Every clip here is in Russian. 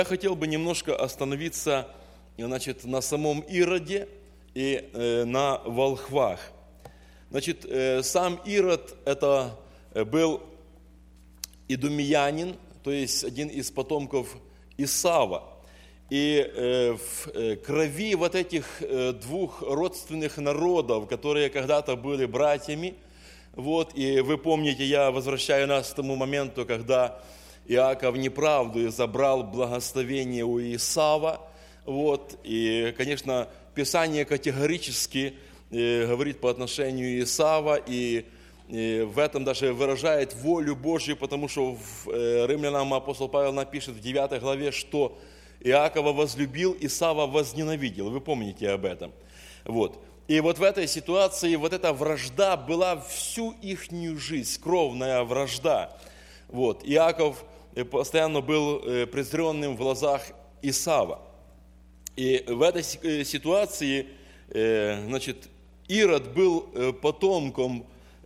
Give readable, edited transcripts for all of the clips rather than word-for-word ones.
Я хотел бы немножко остановиться, значит, на самом Ироде и на волхвах. Значит, сам Ирод – это был идумеянин, то есть один из потомков Исава. И в крови вот этих двух родственных народов, которые когда-то были братьями, вот, и вы помните, я возвращаю нас к тому моменту, когда Иаков неправду забрал благословение у Исава, вот, и, конечно, Писание категорически говорит по отношению Исава, и в этом даже выражает волю Божью, потому что в Римлянам апостол Павел напишет в 9 главе, что Иакова возлюбил, Исава возненавидел. Вы помните об этом. Вот. И вот в этой ситуации вот эта вражда была всю ихнюю жизнь, кровная вражда. Вот. Иаков постоянно был презренным в глазах Исава. И в этой ситуации, значит, Ирод был потомком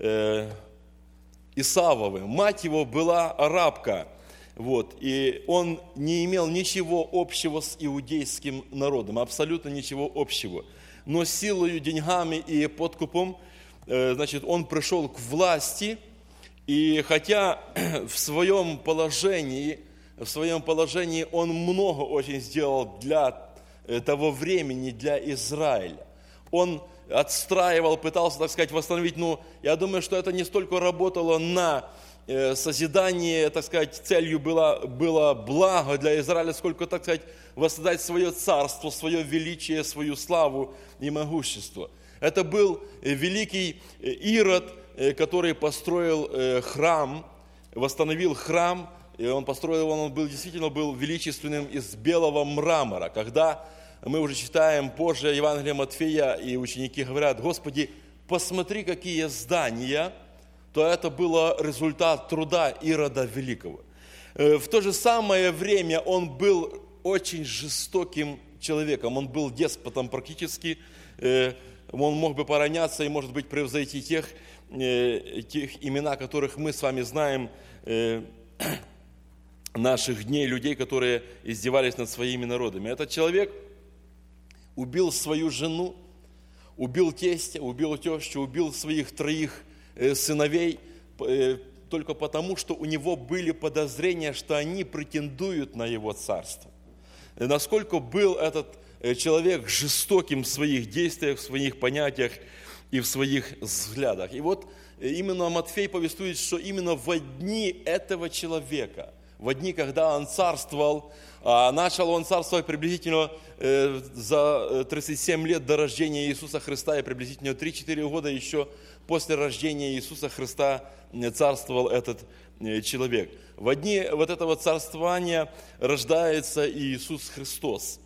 Исавовым. Мать его была арабка. Вот, и он не имел ничего общего с иудейским народом, абсолютно ничего общего. Но силою, деньгами и подкупом, значит, он пришел к власти, и хотя в своем положении он много очень сделал для того времени, для Израиля. Он отстраивал, пытался, так сказать, восстановить, я думаю, что это не столько работало на созидание, так сказать, целью было благо для Израиля, сколько, так сказать, воссоздать свое царство, свое величие, свою славу и могущество. Это был великий Ирод, который построил храм, восстановил храм, и он действительно был величественным из белого мрамора. Когда мы уже читаем позже Евангелие Матфея, и ученики говорят: Господи, посмотри, какие здания, то это было результат труда Ирода Великого. В то же самое время он был очень жестоким человеком, он был деспотом практически, он мог бы поравняться и, может быть, превзойти тех имена, которых мы с вами знаем, наших дней, людей, которые издевались над своими народами. Этот человек убил свою жену, убил тестя, убил тещу, убил своих 3 сыновей только потому, что у него были подозрения, что они претендуют на его царство. Насколько был этот человек жестоким в своих действиях, в своих понятиях и в своих взглядах. И вот именно Матфей повествует, что именно во дни этого человека, во дни, когда он царствовал, начал он царствовать приблизительно за 37 лет до рождения Иисуса Христа, и приблизительно 3-4 года еще после рождения Иисуса Христа царствовал этот человек. В дни вот этого царствования рождается Иисус Христос.